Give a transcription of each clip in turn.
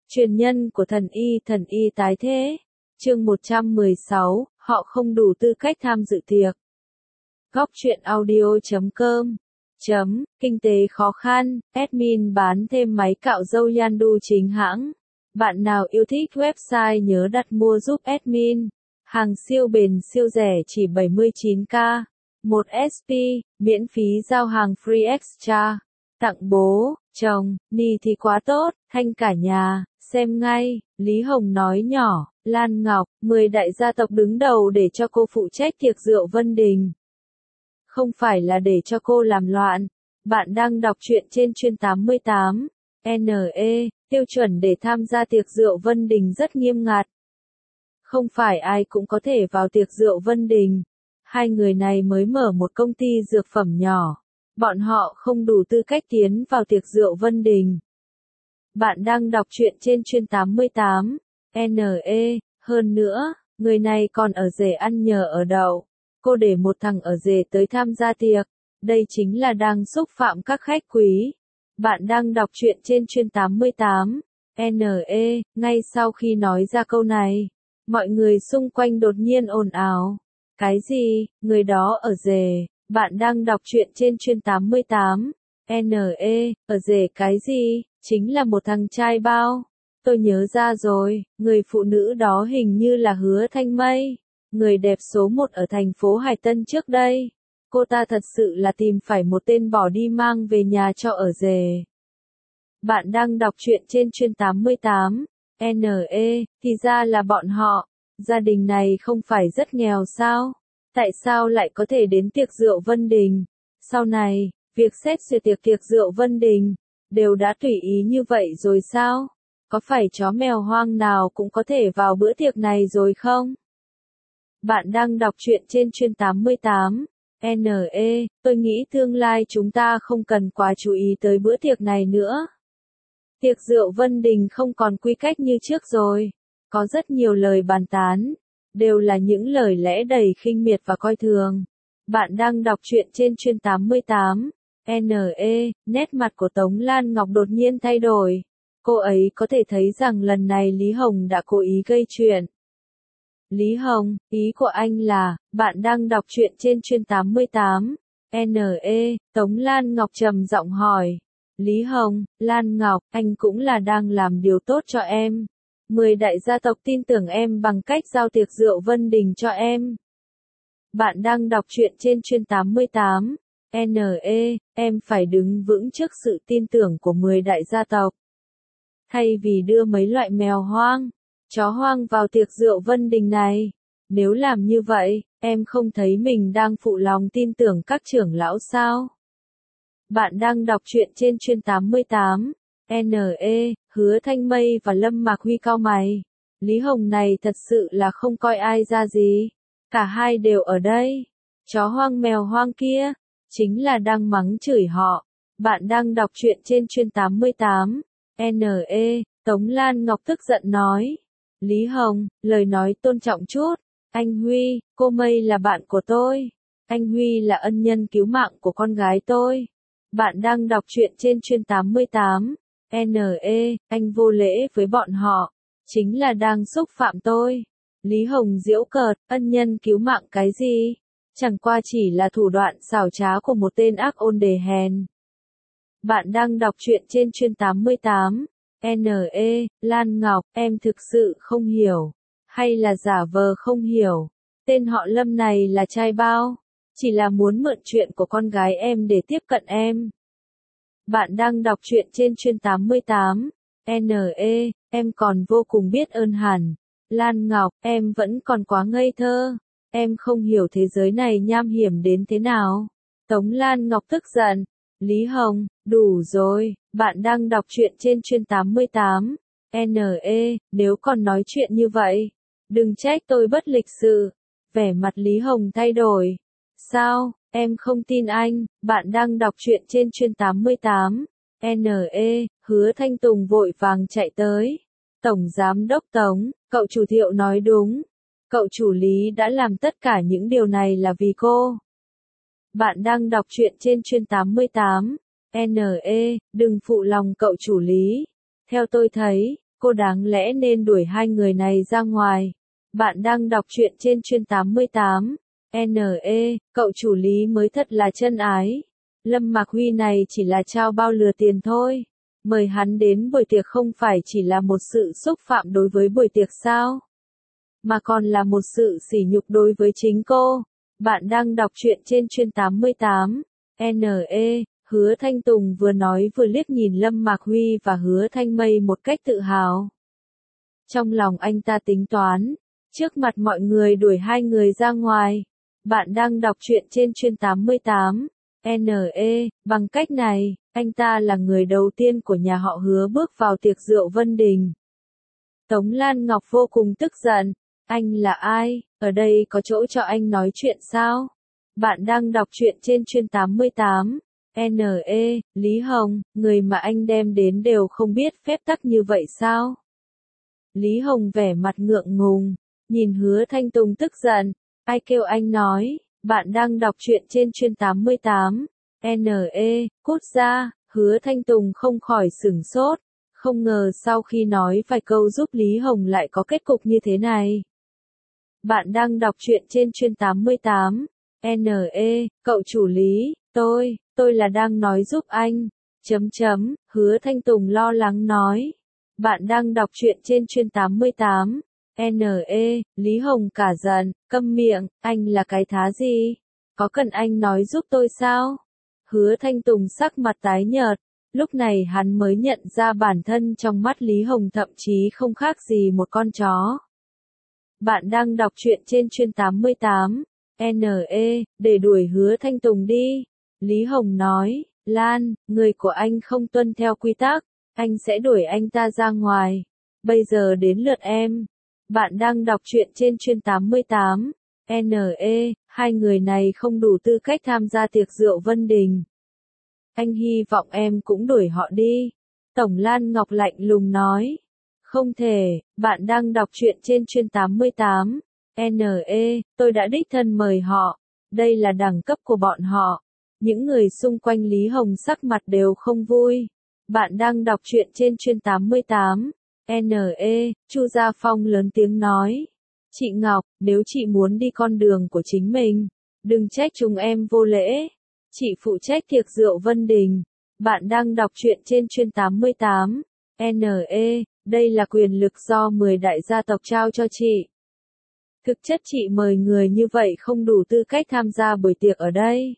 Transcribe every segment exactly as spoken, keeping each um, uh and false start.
Truyền nhân của thần y thần y tái thế. Chương một trăm mười sáu, họ không đủ tư cách tham dự tiệc. Góc truyện audio chấm com chấm, kinh tế khó khăn, admin bán thêm máy cạo râu Yandu chính hãng. Bạn nào yêu thích website nhớ đặt mua giúp admin. Hàng siêu bền siêu rẻ chỉ bảy mươi chín k. một ét pê, miễn phí giao hàng free extra. Tặng bố, chồng, ni thì quá tốt, thanh cả nhà, xem ngay. Lý Hồng nói nhỏ, Lan Ngọc, mười đại gia tộc đứng đầu để cho cô phụ trách tiệc rượu Vân Đình. Không phải là để cho cô làm loạn. Bạn đang đọc truyện trên chuyên tám mươi tám. en e, tiêu chuẩn để tham gia tiệc rượu Vân Đình rất nghiêm ngặt. Không phải ai cũng có thể vào tiệc rượu Vân Đình. Hai người này mới mở một công ty dược phẩm nhỏ. Bọn họ không đủ tư cách tiến vào tiệc rượu Vân Đình. Bạn đang đọc truyện trên chuyên tám mươi tám. en e, hơn nữa, người này còn ở rể ăn nhờ ở đậu. Cô để một thằng ở rể tới tham gia tiệc. Đây chính là đang xúc phạm các khách quý. Bạn đang đọc truyện trên chuyên tám mươi tám. en e, ngay sau khi nói ra câu này, mọi người xung quanh đột nhiên ồn ào. Cái gì, người đó ở rể? Bạn đang đọc truyện trên chuyên tám mươi tám. en e, ở rể cái gì? Chính là một thằng trai bao. Tôi nhớ ra rồi, người phụ nữ đó hình như là Hứa Thanh Mây. Người đẹp số một ở thành phố Hải Tân trước đây. Cô ta thật sự là tìm phải một tên bỏ đi mang về nhà cho ở rể. Bạn đang đọc truyện trên chuyên tám mươi tám. en e, thì ra là bọn họ. Gia đình này không phải rất nghèo sao? Tại sao lại có thể đến tiệc rượu Vân Đình? Sau này, việc xét duyệt tiệc tiệc rượu Vân Đình, đều đã tùy ý như vậy rồi sao? Có phải chó mèo hoang nào cũng có thể vào bữa tiệc này rồi không? Bạn đang đọc truyện trên chuyên tám mươi tám. en e, tôi nghĩ tương lai chúng ta không cần quá chú ý tới bữa tiệc này nữa. Tiệc rượu Vân Đình không còn quy cách như trước rồi. Có rất nhiều lời bàn tán. Đều là những lời lẽ đầy khinh miệt và coi thường. Bạn đang đọc truyện trên chuyên tám mươi tám. en e, nét mặt của Tống Lan Ngọc đột nhiên thay đổi. Cô ấy có thể thấy rằng lần này Lý Hồng đã cố ý gây chuyện. Lý Hồng, ý của anh là, bạn đang đọc truyện trên chuyên tám mươi tám. en e, Tống Lan Ngọc trầm giọng hỏi. Lý Hồng, Lan Ngọc, anh cũng là đang làm điều tốt cho em. Mười đại gia tộc tin tưởng em bằng cách giao tiệc rượu Vân Đình cho em. Bạn đang đọc truyện trên chuyên tám mươi tám. en e, em phải đứng vững trước sự tin tưởng của mười đại gia tộc. Thay vì đưa mấy loại mèo hoang, chó hoang vào tiệc rượu Vân Đình này. Nếu làm như vậy, em không thấy mình đang phụ lòng tin tưởng các trưởng lão sao? Bạn đang đọc truyện trên chuyên tám mươi tám. en e, Hứa Thanh Mây và Lâm Mạc Huy cau mày. Lý Hồng này thật sự là không coi ai ra gì. Cả hai đều ở đây. Chó hoang mèo hoang kia, chính là đang mắng chửi họ. Bạn đang đọc truyện trên chuyên tám mươi tám. en e, Tống Lan Ngọc tức giận nói. Lý Hồng, lời nói tôn trọng chút. Anh Huy, cô Mây là bạn của tôi. Anh Huy là ân nhân cứu mạng của con gái tôi. Bạn đang đọc truyện trên chuyên tám mươi tám. en e, anh vô lễ với bọn họ. Chính là đang xúc phạm tôi. Lý Hồng giễu cợt, ân nhân cứu mạng cái gì? Chẳng qua chỉ là thủ đoạn xảo trá của một tên ác ôn đề hèn. Bạn đang đọc truyện trên chuyên tám mươi tám. en e, Lan Ngọc, em thực sự không hiểu. Hay là giả vờ không hiểu. Tên họ Lâm này là trai bao. Chỉ là muốn mượn chuyện của con gái em để tiếp cận em. Bạn đang đọc truyện trên chuyên tám mươi tám. en e, em còn vô cùng biết ơn hẳn. Lan Ngọc, em vẫn còn quá ngây thơ. Em không hiểu thế giới này nham hiểm đến thế nào. Tống Lan Ngọc tức giận. Lý Hồng, đủ rồi, bạn đang đọc truyện trên chuyên tám mươi tám. en e, nếu còn nói chuyện như vậy, đừng trách tôi bất lịch sự. Vẻ mặt Lý Hồng thay đổi. Sao, em không tin anh, bạn đang đọc truyện trên chuyên tám mươi tám. en e, Hứa Thanh Tùng vội vàng chạy tới. Tổng Giám đốc Tống, cậu chủ Thiệu nói đúng. Cậu chủ Lý đã làm tất cả những điều này là vì cô. Bạn đang đọc truyện trên chuyên tám mươi tám. en e, đừng phụ lòng cậu chủ Lý. Theo tôi thấy, cô đáng lẽ nên đuổi hai người này ra ngoài. Bạn đang đọc truyện trên chuyên tám mươi tám. N E, cậu chủ Lý mới thật là chân ái. Lâm Mạc Huy này chỉ là trao bao lừa tiền thôi. Mời hắn đến buổi tiệc không phải chỉ là một sự xúc phạm đối với buổi tiệc sao? Mà còn là một sự sỉ nhục đối với chính cô. Bạn đang đọc truyện trên chuyên tám mươi tám. N E, Hứa Thanh Tùng vừa nói vừa liếc nhìn Lâm Mạc Huy và Hứa Thanh Mây một cách tự hào. Trong lòng anh ta tính toán, trước mặt mọi người đuổi hai người ra ngoài. Bạn đang đọc truyện trên chuyên tám mươi tám. N E, bằng cách này, anh ta là người đầu tiên của nhà họ Hứa bước vào tiệc rượu Vân Đình. Tống Lan Ngọc vô cùng tức giận. Anh là ai? Ở đây có chỗ cho anh nói chuyện sao? Bạn đang đọc truyện trên chuyên tám mươi tám. N E, Lý Hồng, người mà anh đem đến đều không biết phép tắc như vậy sao? Lý Hồng vẻ mặt ngượng ngùng, nhìn Hứa Thanh Tùng tức giận. Ai kêu anh nói? Bạn đang đọc truyện trên chuyên tám mươi tám. N E, cút ra. Hứa Thanh Tùng không khỏi sửng sốt. Không ngờ sau khi nói vài câu giúp Lý Hồng lại có kết cục như thế này. Bạn đang đọc truyện trên chuyên tám mươi tám. N E, cậu chủ Lý, tôi, tôi là đang nói giúp anh. Chấm chấm, Hứa Thanh Tùng lo lắng nói. Bạn đang đọc truyện trên chuyên tám mươi tám. N E, Lý Hồng cả giận, câm miệng, anh là cái thá gì? Có cần anh nói giúp tôi sao? Hứa Thanh Tùng sắc mặt tái nhợt, lúc này hắn mới nhận ra bản thân trong mắt Lý Hồng thậm chí không khác gì một con chó. Bạn đang đọc truyện trên chuyên tám mươi tám. N E, để đuổi Hứa Thanh Tùng đi. Lý Hồng nói, Lan, người của anh không tuân theo quy tắc, anh sẽ đuổi anh ta ra ngoài. Bây giờ đến lượt em. Bạn đang đọc truyện trên chuyên tám mươi tám. N E, hai người này không đủ tư cách tham gia tiệc rượu Vân Đình. Anh hy vọng em cũng đuổi họ đi. Tổng Lan Ngọc lạnh lùng nói. Không thể, bạn đang đọc truyện trên chuyên tám mươi tám. N E, tôi đã đích thân mời họ. Đây là đẳng cấp của bọn họ. Những người xung quanh Lý Hồng sắc mặt đều không vui. Bạn đang đọc truyện trên chuyên tám mươi tám. N E, Chu Gia Phong lớn tiếng nói. Chị Ngọc, nếu chị muốn đi con đường của chính mình, đừng trách chúng em vô lễ. Chị phụ trách tiệc rượu Vân Đình. Bạn đang đọc truyện trên chuyên tám mươi tám. N E, đây là quyền lực do mười đại gia tộc trao cho chị. Thực chất chị mời người như vậy không đủ tư cách tham gia buổi tiệc ở đây.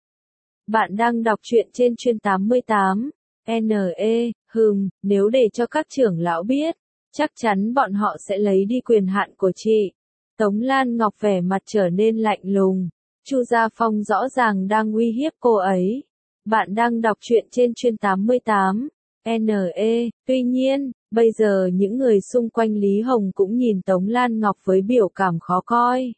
Bạn đang đọc truyện trên chuyên tám mươi tám. N E, hừm, nếu để cho các trưởng lão biết, chắc chắn bọn họ sẽ lấy đi quyền hạn của chị. Tống Lan Ngọc vẻ mặt trở nên lạnh lùng. Chu Gia Phong rõ ràng đang uy hiếp cô ấy. Bạn đang đọc truyện trên chuyên tám mươi tám. N E, tuy nhiên, bây giờ những người xung quanh Lý Hồng cũng nhìn Tống Lan Ngọc với biểu cảm khó coi.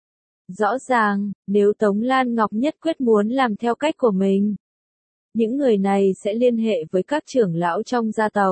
Rõ ràng, nếu Tống Lan Ngọc nhất quyết muốn làm theo cách của mình, những người này sẽ liên hệ với các trưởng lão trong gia tộc.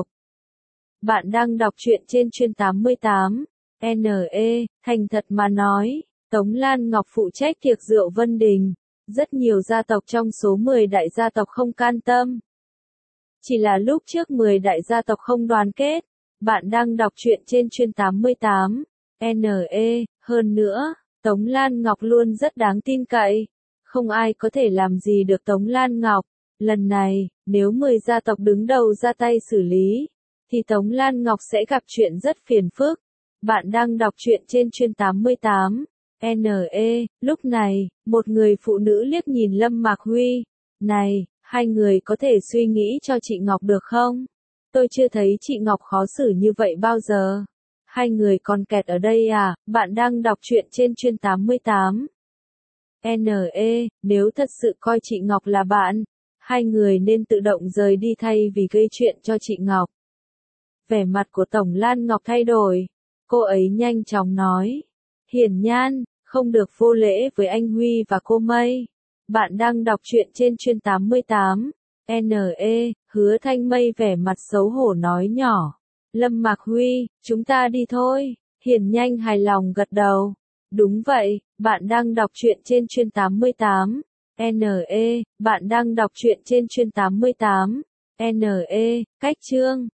Bạn đang đọc truyện trên chuyên tám mươi tám. N E, thành thật mà nói, Tống Lan Ngọc phụ trách tiệc rượu Vân Đình. Rất nhiều gia tộc trong số mười đại gia tộc không can tâm. Chỉ là lúc trước mười đại gia tộc không đoàn kết. Bạn đang đọc truyện trên chuyên tám mươi tám. N E, hơn nữa, Tống Lan Ngọc luôn rất đáng tin cậy. Không ai có thể làm gì được Tống Lan Ngọc. Lần này, nếu mười gia tộc đứng đầu ra tay xử lý, thì Tống Lan Ngọc sẽ gặp chuyện rất phiền phức. Bạn đang đọc truyện trên chuyên tám mươi tám. N E, lúc này, một người phụ nữ liếc nhìn Lâm Mạc Huy. Này, hai người có thể suy nghĩ cho chị Ngọc được không? Tôi chưa thấy chị Ngọc khó xử như vậy bao giờ. Hai người còn kẹt ở đây à? Bạn đang đọc truyện trên chuyên tám mươi tám. N E, nếu thật sự coi chị Ngọc là bạn, hai người nên tự động rời đi thay vì gây chuyện cho chị Ngọc. Vẻ mặt của Tổng Lan Ngọc thay đổi. Cô ấy nhanh chóng nói. Hiển Nhan, không được vô lễ với anh Huy và cô Mây. Bạn đang đọc truyện trên chuyên tám mươi tám. N E, Hứa Thanh Mây vẻ mặt xấu hổ nói nhỏ. Lâm Mạc Huy, chúng ta đi thôi. Hiển Nhanh hài lòng gật đầu. Đúng vậy, bạn đang đọc truyện trên chuyên tám mươi tám. N E, bạn đang đọc truyện trên chuyên tám mươi tám. N E, cách chương.